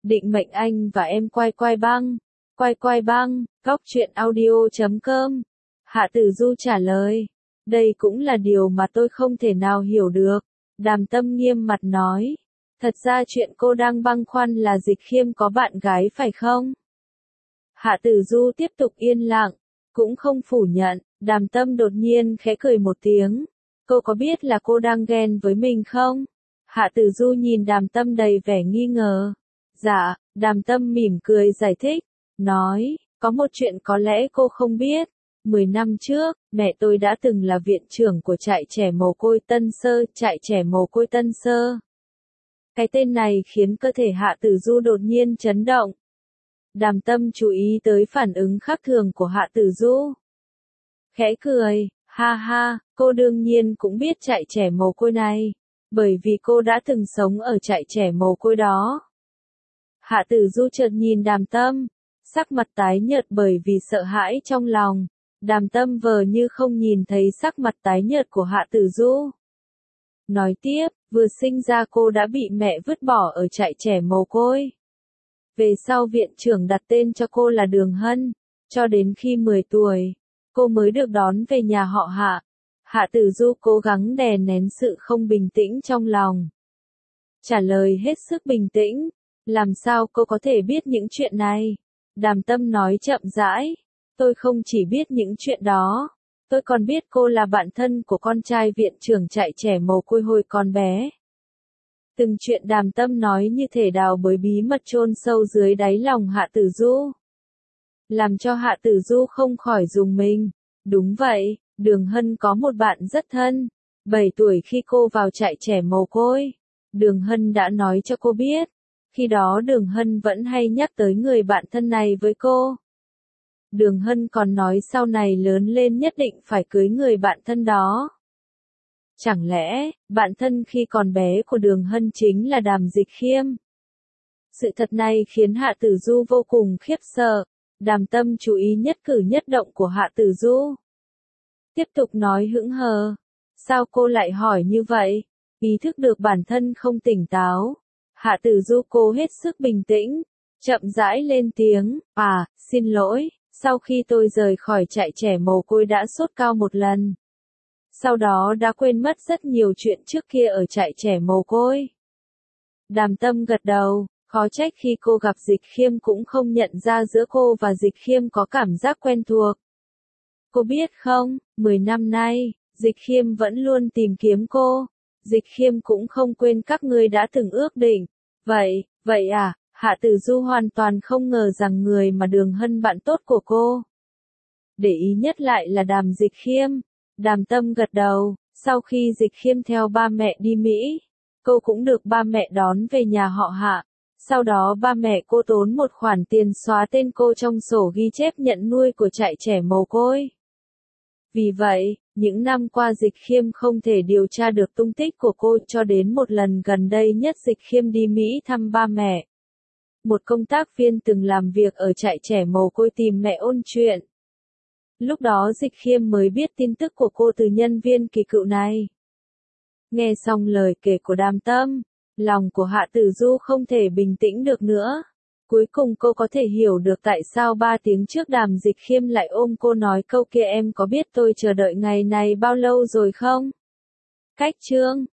Định mệnh anh và em quay quay băng. Quay quay băng, góc chuyện audio.com. Hạ Tử Du trả lời. Đây cũng là điều mà tôi không thể nào hiểu được. Đàm Tâm nghiêm mặt nói. Thật ra chuyện cô đang băn khoăn là Dịch Khiêm có bạn gái phải không? Hạ Tử Du tiếp tục yên lặng, cũng không phủ nhận. Đàm Tâm đột nhiên khẽ cười một tiếng. Cô có biết là cô đang ghen với mình không? Hạ Tử Du nhìn Đàm Tâm đầy vẻ nghi ngờ. Dạ, Đàm Tâm mỉm cười giải thích. Nói, có một chuyện có lẽ cô không biết. 10 năm trước, mẹ tôi đã từng là viện trưởng của trại trẻ mồ côi Tân Sơ, trại trẻ mồ côi Tân Sơ. Cái tên này khiến cơ thể Hạ Tử Du đột nhiên chấn động. Đàm Tâm chú ý tới phản ứng khác thường của Hạ Tử Du. Khẽ cười, ha ha, cô đương nhiên cũng biết trại trẻ mồ côi này, bởi vì cô đã từng sống ở trại trẻ mồ côi đó. Hạ Tử Du chợt nhìn Đàm Tâm, sắc mặt tái nhợt bởi vì sợ hãi trong lòng. Đàm Tâm vờ như không nhìn thấy sắc mặt tái nhợt của Hạ Tử Du. Nói tiếp, vừa sinh ra cô đã bị mẹ vứt bỏ ở trại trẻ mồ côi. Về sau viện trưởng đặt tên cho cô là Đường Hân, cho đến khi 10 tuổi, cô mới được đón về nhà họ Hạ. Hạ Tử Du cố gắng đè nén sự không bình tĩnh trong lòng. Trả lời hết sức bình tĩnh, làm sao cô có thể biết những chuyện này? Đàm Tâm nói chậm rãi, tôi không chỉ biết những chuyện đó, tôi còn biết cô là bạn thân của con trai viện trưởng trại trẻ mồ côi hồi còn bé. Từng chuyện Đàm Tâm nói như thể đào bới bí mật chôn sâu dưới đáy lòng Hạ Tử Du, làm cho Hạ Tử Du không khỏi rùng mình. Đúng vậy, Đường Hân có một bạn rất thân. 7 tuổi khi cô vào trại trẻ mồ côi, Đường Hân đã nói cho cô biết. Khi đó Đường Hân vẫn hay nhắc tới người bạn thân này với cô. Đường Hân còn nói sau này lớn lên nhất định phải cưới người bạn thân đó. Chẳng lẽ, bạn thân khi còn bé của Đường Hân chính là Đàm Dịch Khiêm? Sự thật này khiến Hạ Tử Du vô cùng khiếp sợ. Đàm Tâm chú ý nhất cử nhất động của Hạ Tử Du. Tiếp tục nói hững hờ. Sao cô lại hỏi như vậy? Ý thức được bản thân không tỉnh táo. Hạ Tử Du cố hết sức bình tĩnh, chậm rãi lên tiếng. Xin lỗi, sau khi tôi rời khỏi trại trẻ mồ côi đã sốt cao một lần. Sau đó đã quên mất rất nhiều chuyện trước kia ở trại trẻ mồ côi. Đàm Tâm gật đầu, khó trách khi cô gặp Dịch Khiêm cũng không nhận ra giữa cô và Dịch Khiêm có cảm giác quen thuộc. Cô biết không, 10 năm nay, Dịch Khiêm vẫn luôn tìm kiếm cô. Dịch Khiêm cũng không quên các ngươi đã từng ước định. Vậy à? Hạ Tử Du hoàn toàn không ngờ rằng người mà Đường Hân bạn tốt của cô để ý nhất lại là Đàm Dịch Khiêm. Đàm Tâm gật đầu, sau khi Dịch Khiêm theo ba mẹ đi Mỹ, cô cũng được ba mẹ đón về nhà họ Hạ. Sau đó ba mẹ cô tốn một khoản tiền xóa tên cô trong sổ ghi chép nhận nuôi của trại trẻ mồ côi. Vì vậy, những năm qua Dịch Khiêm không thể điều tra được tung tích của cô cho đến một lần gần đây nhất Dịch Khiêm đi Mỹ thăm ba mẹ. Một công tác viên từng làm việc ở trại trẻ mồ côi tìm mẹ ôn chuyện. Lúc đó Dịch Khiêm mới biết tin tức của cô từ nhân viên kỳ cựu này. Nghe xong lời kể của Đàm Tâm, lòng của Hạ Tử Du không thể bình tĩnh được nữa. Cuối cùng cô có thể hiểu được tại sao 3 tiếng trước Đàm Dịch Khiêm lại ôm cô nói câu kia. Em có biết tôi chờ đợi ngày này bao lâu rồi không? Cách chương